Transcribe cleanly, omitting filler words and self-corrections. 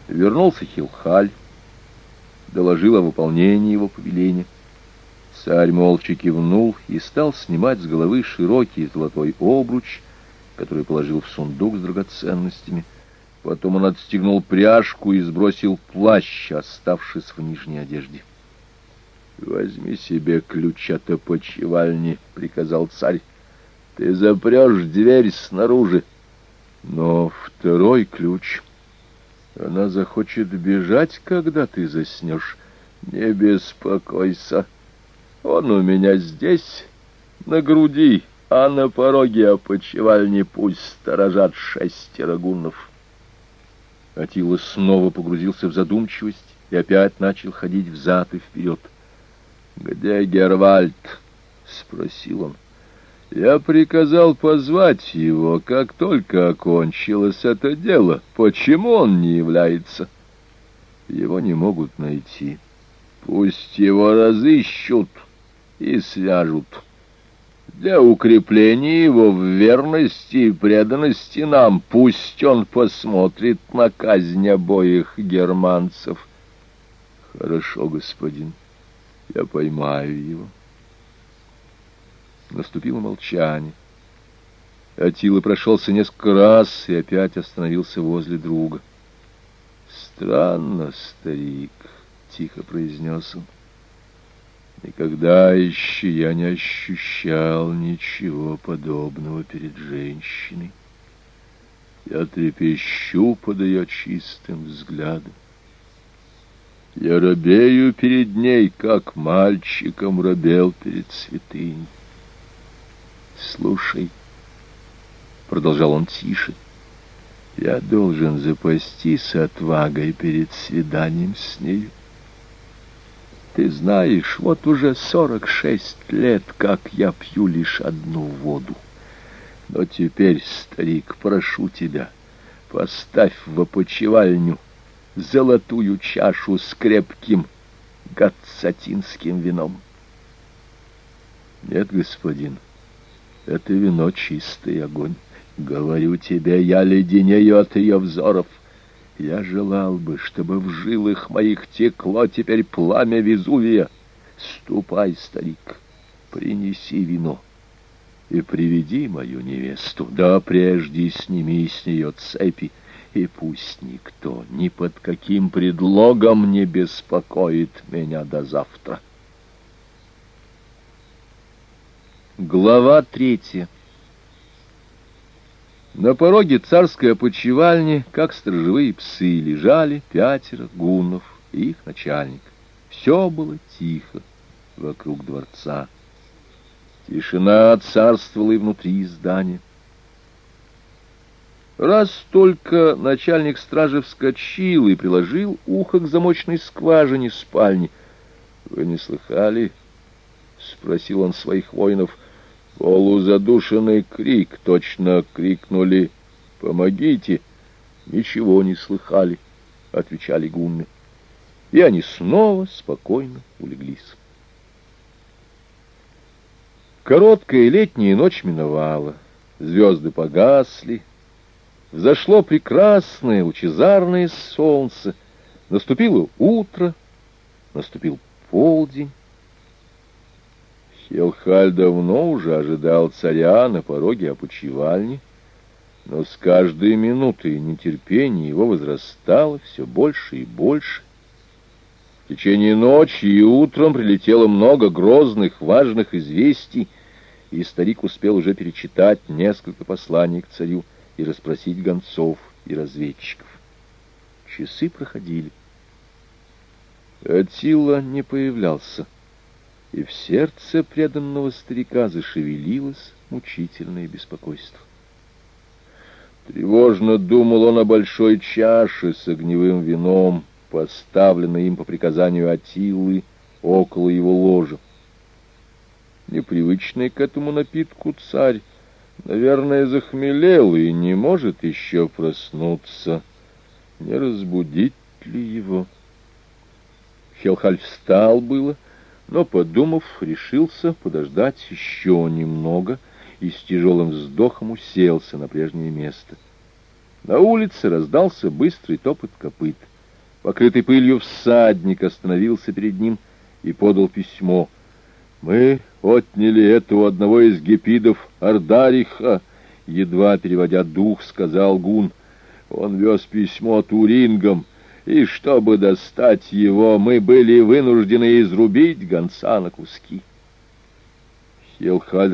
Вернулся Хилхаль, доложил о выполнении его повеления. Царь молча кивнул и стал снимать с головы широкий золотой обруч, который положил в сундук с драгоценностями. Потом он отстегнул пряжку и сбросил плащ, оставшись в нижней одежде. «Возьми себе ключ от опочивальни», — приказал царь. «Ты запрешь дверь снаружи. Но второй ключ... Она захочет бежать, когда ты заснешь. Не беспокойся. Он у меня здесь, на груди, а на пороге опочивальни пусть сторожат 6 гуннов». Аттила снова погрузился в задумчивость и опять начал ходить взад и вперед. «Где Гервальд?» — спросил он. «Я приказал позвать его, как только окончилось это дело. Почему он не является?» «Его не могут найти. Пусть его разыщут и свяжут. Для укрепления его в верности и преданности нам пусть он посмотрит на казнь обоих германцев». «Хорошо, господин, я поймаю его». Наступило молчание. Аттила прошелся несколько раз и опять остановился возле друга. «Странно, старик», — тихо произнес он. «Никогда еще я не ощущал ничего подобного перед женщиной. Я трепещу под ее чистым взглядом. Я робею перед ней, как мальчиком робел перед святыней. Слушай», — продолжал он тише, — «я должен запастись отвагой перед свиданием с нею. Ты знаешь, вот уже 46 лет, как я пью лишь одну воду. Но теперь, старик, прошу тебя, поставь в опочивальню золотую чашу с крепким гатцатинским вином». «Нет, господин, это вино чистый огонь. Говорю тебе, я леденею от ее взоров. Я желал бы, чтобы в жилах моих текло теперь пламя Везувия. Ступай, старик, принеси вино и приведи мою невесту. Да прежде сними с нее цепи, и пусть никто ни под каким предлогом не беспокоит меня до завтра». Глава 3. На пороге царской опочивальни, как сторожевые псы, лежали 5 гуннов и их начальник. Все было тихо вокруг дворца. Тишина царствовала и внутри здания. Раз только начальник стражи вскочил и приложил ухо к замочной скважине спальни. «Вы не слыхали?» — спросил он своих воинов. Полузадушенный крик, точно крикнули «Помогите!» «Ничего не слыхали», — отвечали гунны. И они снова спокойно улеглись. Короткая летняя ночь миновала, звезды погасли, взошло прекрасное лучезарное солнце, наступило утро, наступил полдень. Хилхаль давно уже ожидал царя на пороге опочивальни, но с каждой минутой нетерпение его возрастало все больше и больше. В течение ночи и утром прилетело много грозных, важных известий, и старик успел уже перечитать несколько посланий к царю и расспросить гонцов и разведчиков. Часы проходили. Аттила не появлялся, и в сердце преданного старика зашевелилось мучительное беспокойство. Тревожно думал он о большой чаше с огневым вином, поставленной им по приказанию Аттилы около его ложа. Непривычный к этому напитку царь, наверное, захмелел и не может еще проснуться. Не разбудить ли его? Хилхаль встал было, но, подумав, решился подождать еще немного и с тяжелым вздохом уселся на прежнее место. На улице раздался быстрый топот копыт. Покрытый пылью всадник остановился перед ним и подал письмо. «Мы отняли это у одного из гепидов Ардариха», — едва переводя дух, сказал Гун. «Он вез письмо турингам, и чтобы достать его, мы были вынуждены изрубить гонца на куски». Хелхаль